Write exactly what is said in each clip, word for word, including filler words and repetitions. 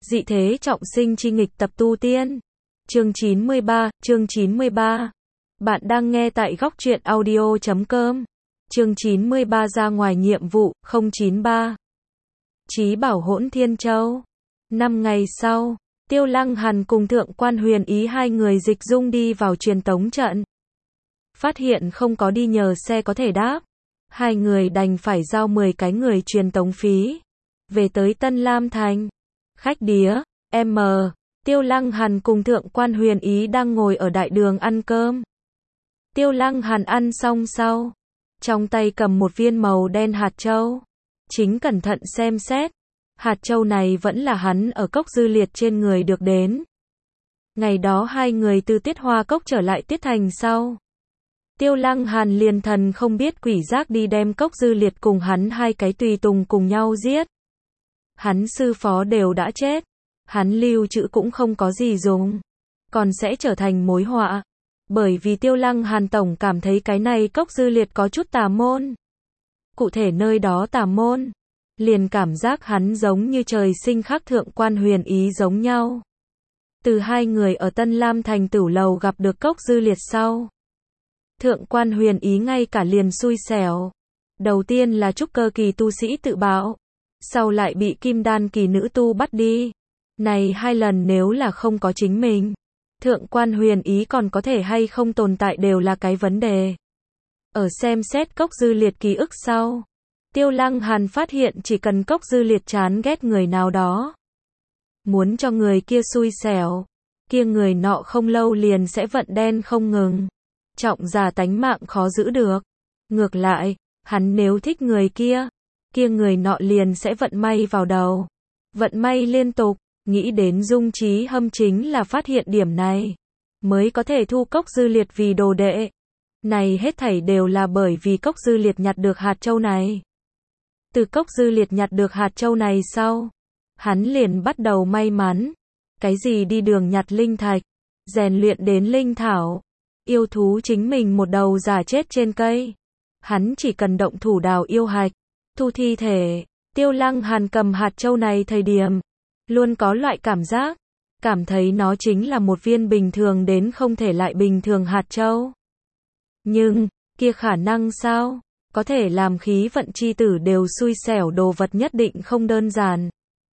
Dị thế trọng sinh chi nghịch tập tu tiên. Chương chín mươi ba, chương chín mươi ba. Bạn đang nghe tại góc truyện audio chấm com. Chương chín mươi ba ra ngoài nhiệm vụ, không chín ba. Chí bảo Hỗn Thiên Châu. Năm ngày sau, Tiêu Lăng Hàn cùng Thượng quan Huyền Ý hai người dịch dung đi vào truyền tống trận. Phát hiện không có đi nhờ xe có thể đáp. Hai người đành phải giao mười cái người truyền tống phí. Về tới Tân Lam Thành. Khách đĩa, M. Tiêu Lăng Hàn cùng Thượng quan Huyền Ý đang ngồi ở đại đường ăn cơm. Tiêu Lăng Hàn ăn xong sau, trong tay cầm một viên màu đen hạt châu. Chính cẩn thận xem xét. Hạt châu này vẫn là hắn ở cốc dư liệt trên người được đến. Ngày đó hai người từ Tiết Hoa Cốc trở lại Tiết Thành sau. Tiêu Lăng Hàn liền thần không biết quỷ giác đi đem cốc dư liệt cùng hắn hai cái tùy tùng cùng nhau giết. Hắn sư phó đều đã chết. Hắn lưu trữ cũng không có gì dùng. Còn sẽ trở thành mối họa. Bởi vì Tiêu Lăng Hàn tổng cảm thấy cái này cốc dư liệt có chút tà môn. Cụ thể nơi đó tà môn. Liền cảm giác hắn giống như trời sinh khắc Thượng quan Huyền Ý giống nhau. Từ hai người ở Tân Lam Thành Tửu Lầu gặp được cốc dư liệt sau. Thượng quan Huyền Ý ngay cả liền xui xẻo. Đầu tiên là trúc cơ kỳ tu sĩ tự bạo. Sau lại bị kim đan kỳ nữ tu bắt đi. Này hai lần nếu là không có chính mình. Thượng quan Huyền Ý còn có thể hay không tồn tại đều là cái vấn đề. Ở xem xét cốc dư liệt ký ức sau. Tiêu Lăng Hàn phát hiện chỉ cần cốc dư liệt chán ghét người nào đó. Muốn cho người kia xui xẻo. Kia người nọ không lâu liền sẽ vận đen không ngừng. Trọng già tánh mạng khó giữ được. Ngược lại, hắn nếu thích người kia. Kia người nọ liền sẽ vận may vào đầu. Vận may liên tục. Nghĩ đến Dung Trí Hâm chính là phát hiện điểm này. Mới có thể thu cốc dư liệt vì đồ đệ. Này hết thảy đều là bởi vì cốc dư liệt nhặt được hạt châu này. Từ cốc dư liệt nhặt được hạt châu này sau. Hắn liền bắt đầu may mắn. Cái gì đi đường nhặt linh thạch. Rèn luyện đến linh thảo. Yêu thú chính mình một đầu già chết trên cây. Hắn chỉ cần động thủ đào yêu hạch. Thu thi thể. Tiêu Lăng Hàn cầm hạt châu này thời điểm. Luôn có loại cảm giác. Cảm thấy nó chính là một viên bình thường đến không thể lại bình thường hạt châu. Nhưng, kia khả năng sao? Có thể làm khí vận chi tử đều xui xẻo đồ vật nhất định không đơn giản.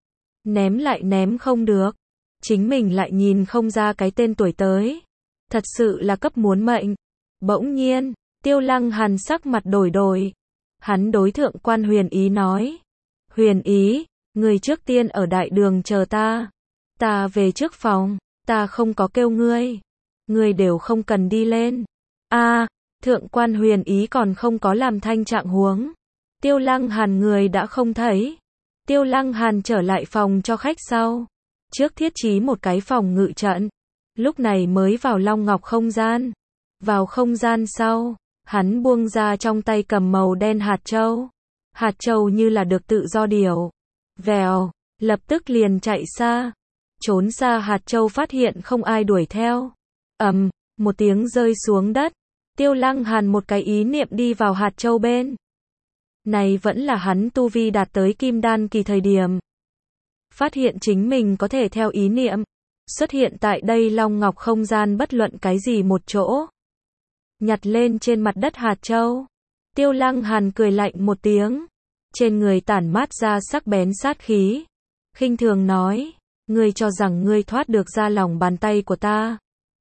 Ném lại ném không được. Chính mình lại nhìn không ra cái tên tuổi tới. Thật sự là cấp muốn mệnh. Bỗng nhiên, Tiêu Lăng Hàn sắc mặt đổi đổi. Hắn đối Thượng quan Huyền Ý nói. Huyền Ý, người trước tiên ở đại đường chờ ta. Ta về trước phòng, ta không có kêu ngươi. Ngươi đều không cần đi lên. A, à, Thượng quan Huyền Ý còn không có làm thanh trạng huống. Tiêu Lăng Hàn người đã không thấy. Tiêu Lăng Hàn trở lại phòng cho khách sau. Trước thiết trí một cái phòng ngự trận. Lúc này mới vào Long Ngọc không gian. Vào không gian sau, hắn buông ra trong tay cầm màu đen hạt châu. Hạt châu như là được tự do điều. Vèo, lập tức liền chạy xa. Trốn xa hạt châu phát hiện không ai đuổi theo. Ầm, um, một tiếng rơi xuống đất. Tiêu Lăng Hàn một cái ý niệm đi vào hạt châu bên. Này vẫn là hắn tu vi đạt tới kim đan kỳ thời điểm. Phát hiện chính mình có thể theo ý niệm. Xuất hiện tại đây Long Ngọc không gian bất luận cái gì một chỗ. Nhặt lên trên mặt đất hạt châu. Tiêu Lăng Hàn cười lạnh một tiếng. Trên người tản mát ra sắc bén sát khí. Khinh thường nói. Ngươi cho rằng ngươi thoát được ra lòng bàn tay của ta.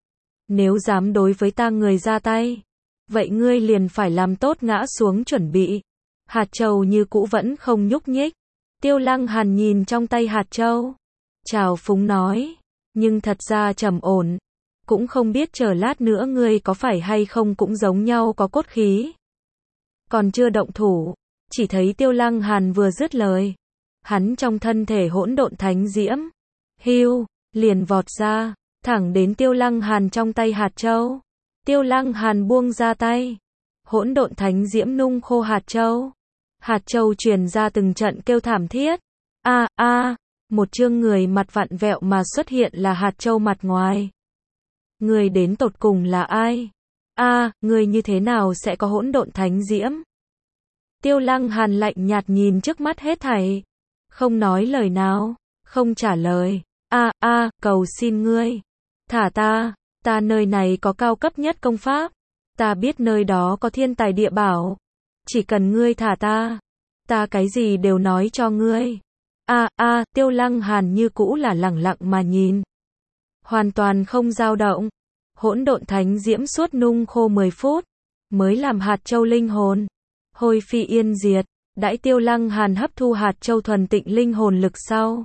Nếu dám đối với ta người ra tay. Vậy ngươi liền phải làm tốt ngã xuống chuẩn bị. Hạt châu như cũ vẫn không nhúc nhích. Tiêu Lăng Hàn nhìn trong tay hạt châu. Chào phúng nói. Nhưng thật ra trầm ổn. Cũng không biết chờ lát nữa ngươi có phải hay không cũng giống nhau có cốt khí. Còn chưa động thủ. Chỉ thấy Tiêu Lăng Hàn vừa dứt lời. Hắn trong thân thể hỗn độn thánh diễm. Hưu, liền vọt ra. Thẳng đến Tiêu Lăng Hàn trong tay hạt châu. Tiêu Lăng Hàn buông ra tay. Hỗn độn thánh diễm nung khô hạt châu. Hạt châu truyền ra từng trận kêu thảm thiết. A a, một chương người mặt vặn vẹo mà xuất hiện là hạt châu mặt ngoài. Người đến tột cùng là ai? A, à, người như thế nào sẽ có hỗn độn thánh diễm? Tiêu Lăng Hàn lạnh nhạt nhìn trước mắt hết thảy. Không nói lời nào. không trả lời. A a, cầu xin ngươi. Thả ta, ta nơi này có cao cấp nhất công pháp. Ta biết nơi đó có thiên tài địa bảo. Chỉ cần ngươi thả ta, ta cái gì đều nói cho ngươi. A a, Tiêu Lăng Hàn như cũ là lẳng lặng mà nhìn. Hoàn toàn không dao động. Hỗn độn thánh diễm suốt nung khô mười phút, mới làm hạt châu linh hồn. Hồi phi yên diệt, đãi Tiêu Lăng Hàn hấp thu hạt châu thuần tịnh linh hồn lực sau.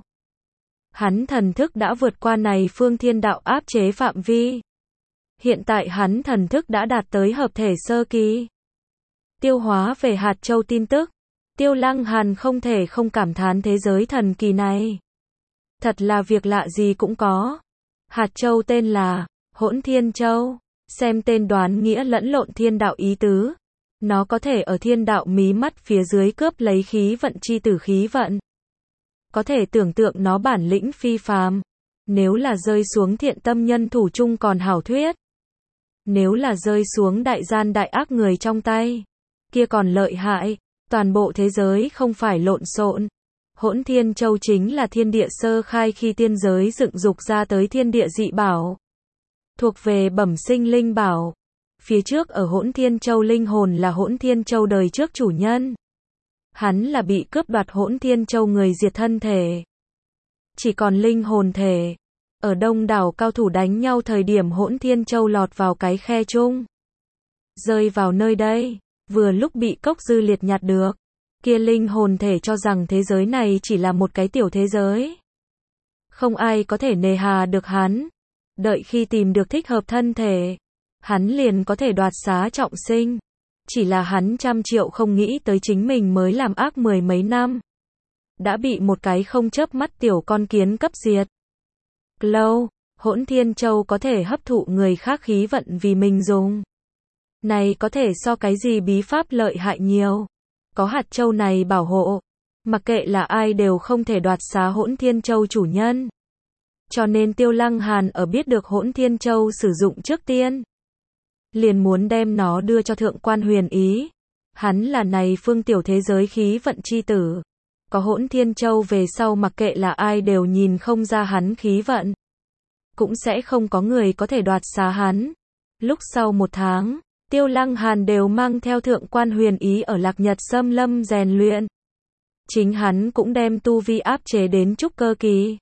Hắn thần thức đã vượt qua này phương thiên đạo áp chế phạm vi. Hiện tại hắn thần thức đã đạt tới hợp thể sơ kỳ. Tiêu hóa về hạt châu tin tức. Tiêu Lăng Hàn không thể không cảm thán thế giới thần kỳ này. Thật là việc lạ gì cũng có. Hạt châu tên là Hỗn Thiên Châu. Xem tên đoán nghĩa lẫn lộn thiên đạo ý tứ. Nó có thể ở thiên đạo mí mắt phía dưới cướp lấy khí vận chi tử khí vận. Có thể tưởng tượng nó bản lĩnh phi phàm. Nếu là rơi xuống thiện tâm nhân thủ chung còn hảo thuyết. Nếu là rơi xuống đại gian đại ác người trong tay, kia còn lợi hại. Toàn bộ thế giới không phải lộn xộn. Hỗn Thiên Châu chính là thiên địa sơ khai khi tiên giới dựng dục ra tới thiên địa dị bảo. Thuộc về bẩm sinh linh bảo. Phía trước ở Hỗn Thiên Châu linh hồn là Hỗn Thiên Châu đời trước chủ nhân. Hắn là bị cướp đoạt Hỗn Thiên Châu người diệt thân thể. Chỉ còn linh hồn thể. Ở đông đảo cao thủ đánh nhau thời điểm Hỗn Thiên Châu lọt vào cái khe chung. Rơi vào nơi đây. Vừa lúc bị Cốc Dư Liệt nhặt được. Kia linh hồn thể cho rằng thế giới này chỉ là một cái tiểu thế giới. Không ai có thể nề hà được hắn. Đợi khi tìm được thích hợp thân thể, hắn liền có thể đoạt xá trọng sinh. Chỉ là hắn trăm triệu không nghĩ tới chính mình mới làm ác mười mấy năm. Đã bị một cái không chớp mắt tiểu con kiến cấp diệt. Lâu, Hỗn Thiên Châu có thể hấp thụ người khác khí vận vì mình dùng. Này có thể so cái gì bí pháp lợi hại nhiều. Có hạt châu này bảo hộ. Mặc kệ là ai đều không thể đoạt xá Hỗn Thiên Châu chủ nhân. Cho nên Tiêu Lăng Hàn ở biết được Hỗn Thiên Châu sử dụng trước tiên. Liền muốn đem nó đưa cho Thượng Quan Huyền Ý. Hắn là này phương tiểu thế giới khí vận chi tử. Có Hỗn Thiên Châu về sau mặc kệ là ai đều nhìn không ra hắn khí vận. Cũng sẽ không có người có thể đoạt xá hắn. Lúc sau một tháng, Tiêu Lăng Hàn đều mang theo Thượng Quan Huyền Ý ở Lạc Nhật Xâm Lâm rèn luyện. Chính hắn cũng đem tu vi áp chế đến trúc cơ kỳ.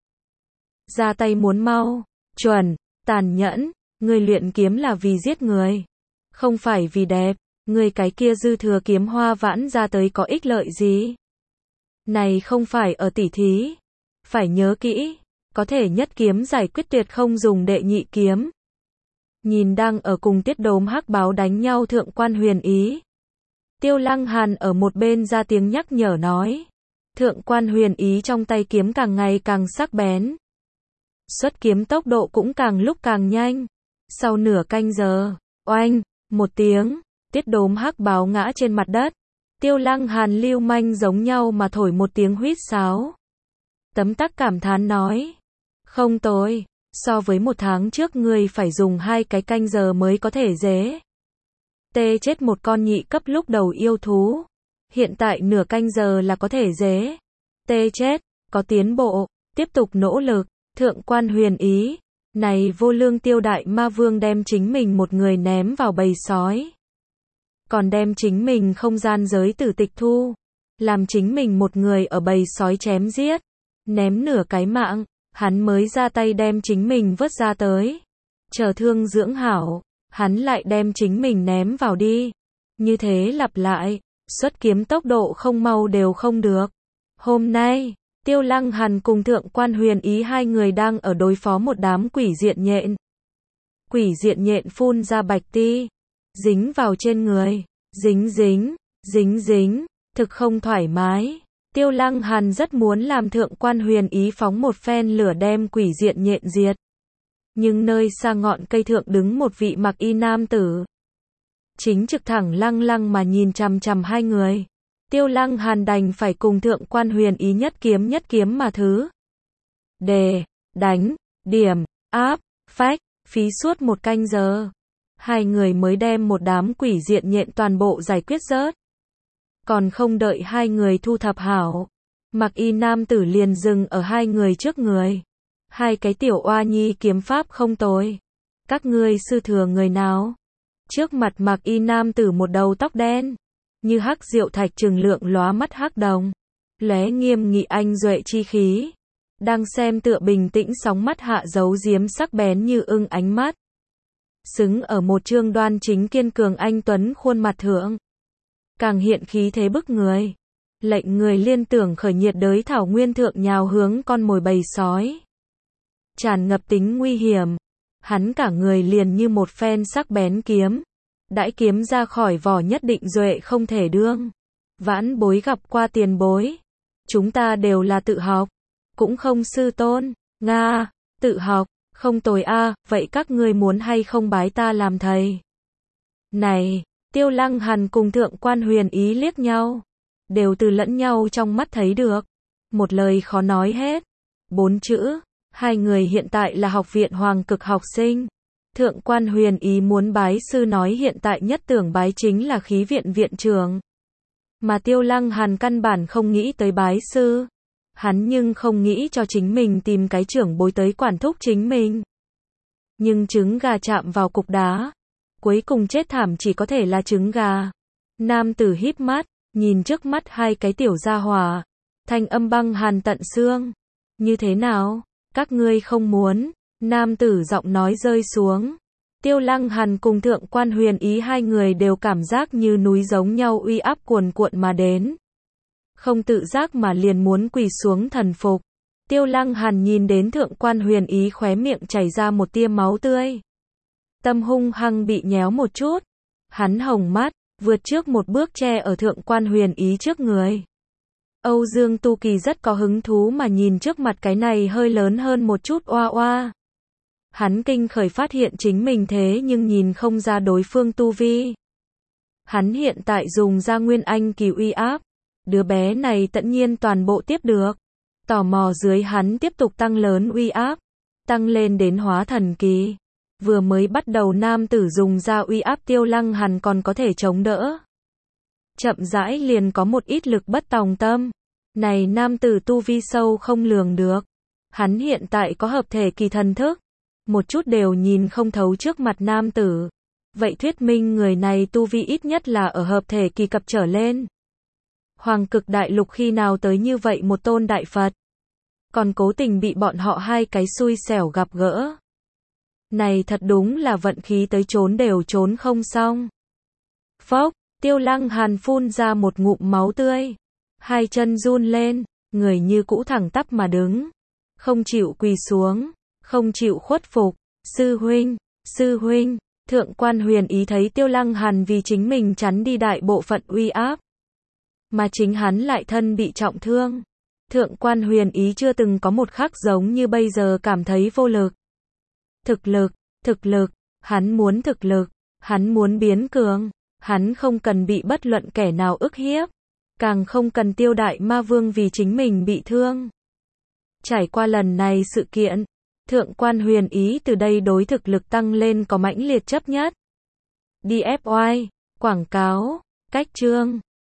Ra tay muốn mau, chuẩn, tàn nhẫn, người luyện kiếm là vì giết người. Không phải vì đẹp, người cái kia dư thừa kiếm hoa vãn ra tới có ích lợi gì. Này không phải ở tỉ thí. Phải nhớ kỹ, có thể nhất kiếm giải quyết tuyệt không dùng đệ nhị kiếm. Nhìn đang ở cùng Tiết Đốm Hắc Báo đánh nhau Thượng Quan Huyền Ý. Tiêu Lăng Hàn ở một bên ra tiếng nhắc nhở nói. Thượng Quan Huyền Ý trong tay kiếm càng ngày càng sắc bén. Xuất kiếm tốc độ cũng càng lúc càng nhanh. Sau nửa canh giờ, oanh, một tiếng, Tiết Đốm Hắc Báo ngã trên mặt đất. Tiêu Lăng Hàn lưu manh giống nhau mà thổi một tiếng huýt sáo. Tấm tắc cảm thán nói. Không tồi, so với một tháng trước ngươi phải dùng hai cái canh giờ mới có thể dế. Tê chết một con nhị cấp lúc đầu yêu thú. Hiện tại nửa canh giờ là có thể dế. Tê chết, có tiến bộ, tiếp tục nỗ lực. Thượng Quan Huyền Ý, này vô lương Tiêu Đại Ma Vương đem chính mình một người ném vào bầy sói. Còn đem chính mình không gian giới tử tịch thu. Làm chính mình một người ở bầy sói chém giết. Ném nửa cái mạng, hắn mới ra tay đem chính mình vớt ra tới. Chờ thương dưỡng hảo, hắn lại đem chính mình ném vào đi. Như thế lặp lại, xuất kiếm tốc độ không mau đều không được. Hôm nay, Tiêu Lăng Hàn cùng Thượng Quan Huyền Ý hai người đang ở đối phó một đám quỷ diện nhện. Quỷ diện nhện phun ra bạch ti, dính vào trên người, dính dính, dính dính, thực không thoải mái. Tiêu Lăng Hàn rất muốn làm Thượng Quan Huyền Ý phóng một phen lửa đem quỷ diện nhện diệt. Nhưng nơi xa ngọn cây thượng đứng một vị mặc y nam tử. Chính trực thẳng lăng lăng mà nhìn chằm chằm hai người. Tiêu Lăng Hàn đành phải cùng Thượng Quan Huyền Ý nhất kiếm nhất kiếm mà thứ. Đề, đánh, điểm, áp, phách, phí suốt một canh giờ. Hai người mới đem một đám quỷ diện nhện toàn bộ giải quyết rớt. Còn không đợi hai người thu thập hảo. Mặc y nam tử liền dừng ở hai người trước người. Hai cái tiểu oa nhi kiếm pháp không tồi. Các ngươi sư thừa người nào? Trước mặt mặc y nam tử một đầu tóc đen, như hắc diệu thạch trừng lượng lóa mắt hắc đồng, lóe nghiêm nghị anh duệ chi khí. Đang xem tựa bình tĩnh sóng mắt hạ giấu giếm sắc bén như ưng ánh mắt. Xứng ở một trương đoan chính kiên cường anh tuấn khuôn mặt thượng. Càng hiện khí thế bức người. Lệnh người liên tưởng khởi nhiệt đới thảo nguyên thượng nhào hướng con mồi bầy sói. Tràn ngập tính nguy hiểm. Hắn cả người liền như một phen sắc bén kiếm. Đãi kiếm ra khỏi vỏ nhất định duệ không thể đương. Vãn bối gặp qua tiền bối. Chúng ta đều là tự học. Cũng không sư tôn. Nga, tự học, không tồi a, vậy các ngươi muốn hay không bái ta làm thầy? Này, Tiêu Lăng Hàn cùng Thượng Quan Huyền Ý liếc nhau. Đều từ lẫn nhau trong mắt thấy được. Một lời khó nói hết. Bốn chữ. Hai người hiện tại là học viện hoàng cực học sinh. Thượng Quan Huyền Ý muốn bái sư nói hiện tại nhất tưởng bái chính là khí viện viện trưởng. Mà Tiêu Lăng Hàn căn bản không nghĩ tới bái sư. Hắn nhưng không nghĩ cho chính mình tìm cái trưởng bối tới quản thúc chính mình. Nhưng trứng gà chạm vào cục đá. Cuối cùng chết thảm chỉ có thể là trứng gà. Nam tử híp mắt, nhìn trước mắt hai cái tiểu gia hỏa. Thanh âm băng hàn tận xương. Như thế nào? Các ngươi không muốn. Nam tử giọng nói rơi xuống. Tiêu Lăng Hàn cùng Thượng Quan Huyền Ý hai người đều cảm giác như núi giống nhau uy áp cuồn cuộn mà đến. Không tự giác mà liền muốn quỳ xuống thần phục. Tiêu Lăng Hàn nhìn đến Thượng Quan Huyền Ý khóe miệng chảy ra một tia máu tươi. Tâm hung hăng bị nhéo một chút. Hắn hồng mắt, vượt trước một bước che ở Thượng Quan Huyền Ý trước người. Âu Dương Tu Kỳ rất có hứng thú mà nhìn trước mặt cái này hơi lớn hơn một chút oa oa. Hắn kinh khởi phát hiện chính mình thế nhưng nhìn không ra đối phương tu vi. Hắn hiện tại dùng ra nguyên anh kỳ uy áp. Đứa bé này tất nhiên toàn bộ tiếp được. Tò mò dưới hắn tiếp tục tăng lớn uy áp. Tăng lên đến hóa thần kỳ. Vừa mới bắt đầu nam tử dùng ra uy áp Tiêu Lăng Hàn còn có thể chống đỡ. Chậm rãi liền có một ít lực bất tòng tâm. Này nam tử tu vi sâu không lường được. Hắn hiện tại có hợp thể kỳ thần thức. Một chút đều nhìn không thấu trước mặt nam tử. Vậy thuyết minh người này tu vi ít nhất là ở hợp thể kỳ cập trở lên. Hoàng cực đại lục khi nào tới như vậy một tôn đại Phật. Còn cố tình bị bọn họ hai cái xui xẻo gặp gỡ. Này thật đúng là vận khí tới trốn đều trốn không xong. Phốc, Tiêu Lăng Hàn phun ra một ngụm máu tươi. Hai chân run lên, người như cũ thẳng tắp mà đứng. Không chịu quỳ xuống, không chịu khuất phục. Sư huynh, sư huynh, Thượng Quan Huyền Ý thấy Tiêu Lăng Hàn vì chính mình chắn đi đại bộ phận uy áp. Mà chính hắn lại thân bị trọng thương. Thượng Quan Huyền Ý chưa từng có một khắc giống như bây giờ cảm thấy vô lực. Thực lực, thực lực, hắn muốn thực lực, hắn muốn biến cường, hắn không cần bị bất luận kẻ nào ức hiếp, càng không cần Tiêu Đại Ma Vương vì chính mình bị thương. Trải qua lần này sự kiện, Thượng Quan Huyền Ý từ đây đối thực lực tăng lên có mãnh liệt chấp nhất. đê ép i, quảng cáo, cách chương.